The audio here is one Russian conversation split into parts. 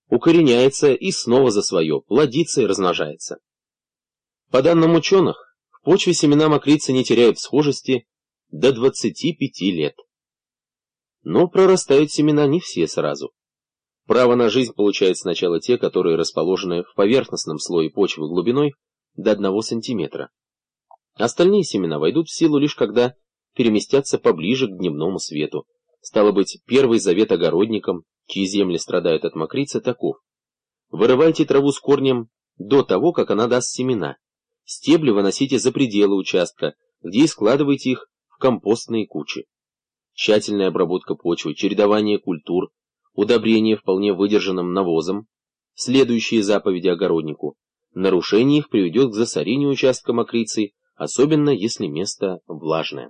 укореняется и снова за свое, плодится и размножается. По данным ученых, в почве семена мокрицы не теряют схожести до 25 лет. Но прорастают семена не все сразу. Право на жизнь получают сначала те, которые расположены в поверхностном слое почвы глубиной до 1 см. Остальные семена войдут в силу лишь когда переместятся поближе к дневному свету. Стало быть, первый завет огородникам, чьи земли страдают от мокрицы, таков: вырывайте траву с корнем до того, как она даст семена. Стебли выносите за пределы участка, где и складывайте их в компостные кучи. Тщательная обработка почвы, чередование культур, удобрение вполне выдержанным навозом, следующие заповеди огороднику. Нарушение их приведет к засорению участка мокрицей, особенно если место влажное.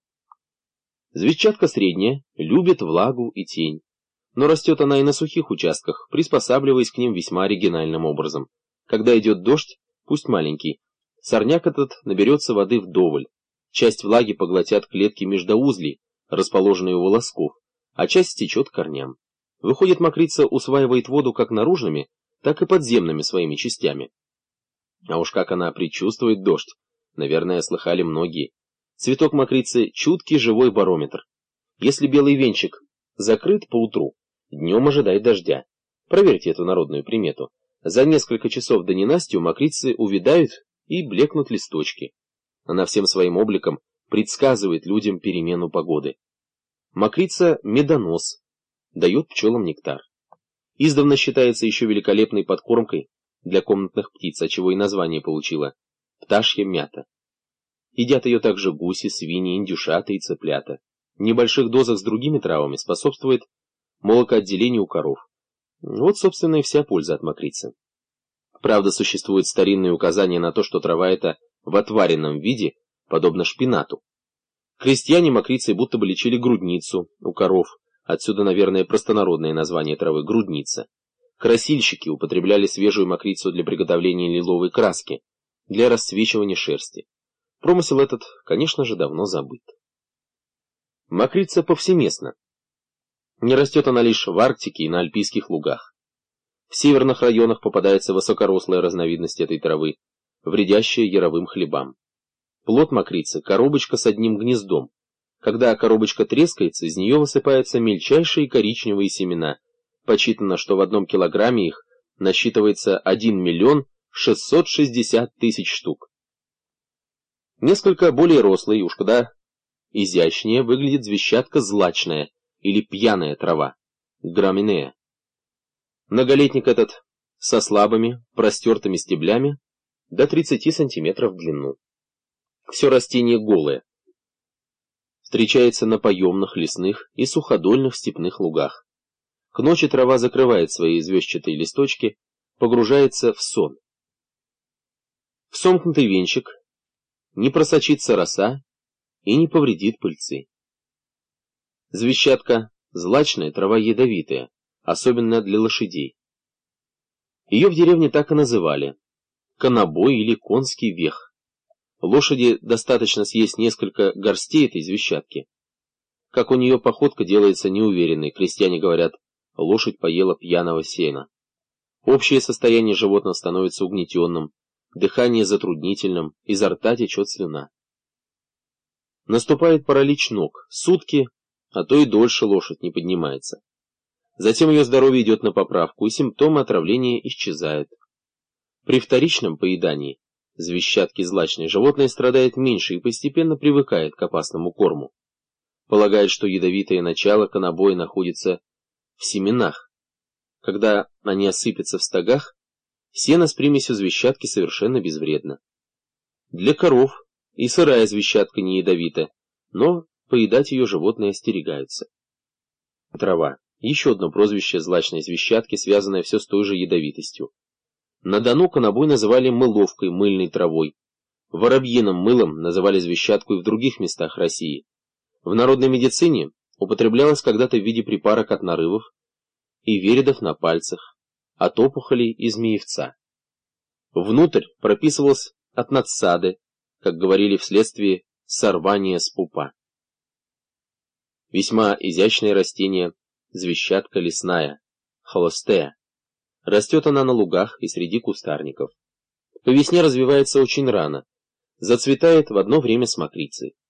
Звездчатка средняя, любит влагу и тень, но растет она и на сухих участках, приспосабливаясь к ним весьма оригинальным образом. Когда идет дождь, пусть маленький, сорняк этот наберется воды вдоволь, часть влаги поглотят клетки междоузлий, расположенные у волосков, а часть стечет к корням. Выходит, мокрица усваивает воду как наружными, так и подземными своими частями. А уж как она предчувствует дождь, наверное, слыхали многие. Цветок мокрицы — чуткий живой барометр. Если белый венчик закрыт поутру, днем ожидает дождя. Проверьте эту народную примету. За несколько часов до ненастья у мокрицы увядают и блекнут листочки. Она всем своим обликом предсказывает людям перемену погоды. Мокрица — медонос, дает пчелам нектар. Издавна считается еще великолепной подкормкой для комнатных птиц, отчего и название получила — пташья мята. Едят ее также гуси, свиньи, индюшата и цыплята. В небольших дозах с другими травами способствует молокоотделению у коров. Вот, собственно, и вся польза от мокрицы. Правда, существуют старинные указания на то, что трава эта в отваренном виде подобна шпинату. Крестьяне мокрицей будто бы лечили грудницу у коров, отсюда, наверное, простонародное название травы — грудница. Красильщики употребляли свежую мокрицу для приготовления лиловой краски, для расцвечивания шерсти. Промысел этот, конечно же, давно забыт. Мокрица повсеместна. Не растет она лишь в Арктике и на альпийских лугах. В северных районах попадается высокорослая разновидность этой травы, вредящая яровым хлебам. Плод мокрицы — коробочка с одним гнездом. Когда коробочка трескается, из нее высыпаются мельчайшие коричневые семена. Подсчитано, что в 1 килограмме их насчитывается 1 660 000 штук. Несколько более рослой, уж куда изящнее, выглядит звездчатка злачная или пьяная трава — граминея. Многолетник этот со слабыми, простертыми стеблями до 30 сантиметров в длину. Все растение голое. Встречается на поемных, лесных и суходольных степных лугах. К ночи трава закрывает свои звездчатые листочки, погружается в сон. В сомкнутый венчик не просочится роса и не повредит пыльцы. Звездчатка злачная, трава ядовитая, особенно для лошадей. Ее в деревне так и называли — конобой или конский вех. Лошади достаточно съесть несколько горстей этой звездчатки. Как у нее походка делается неуверенной, крестьяне говорят, лошадь поела пьяного сена. Общее состояние животного становится угнетенным, дыхание затруднительным, изо рта течет слюна. Наступает паралич ног, сутки, а то и дольше лошадь не поднимается. Затем ее здоровье идет на поправку, и симптомы отравления исчезают. При вторичном поедании звездчатки злачной животное страдает меньше и постепенно привыкает к опасному корму. Полагает, что ядовитое начало конобоя находится в семенах. Когда они осыпятся в стогах, сено с примесью звездчатки совершенно безвредно. Для коров и сырая звездчатка не ядовита, но поедать ее животные остерегаются. Трава — еще одно прозвище злачной звездчатки, связанное все с той же ядовитостью. На Дону конобой называли мыловкой, мыльной травой. Воробьиным мылом называли звездчатку и в других местах России. В народной медицине употреблялась когда-то в виде припарок от нарывов и вередов на пальцах, от опухолей и змеевца. Внутрь прописывалось от надсады, как говорили вследствие сорвания с пупа. Весьма изящное растение — звездчатка лесная, холостея. Растет она на лугах и среди кустарников. По весне развивается очень рано. Зацветает в одно время с мокрицей.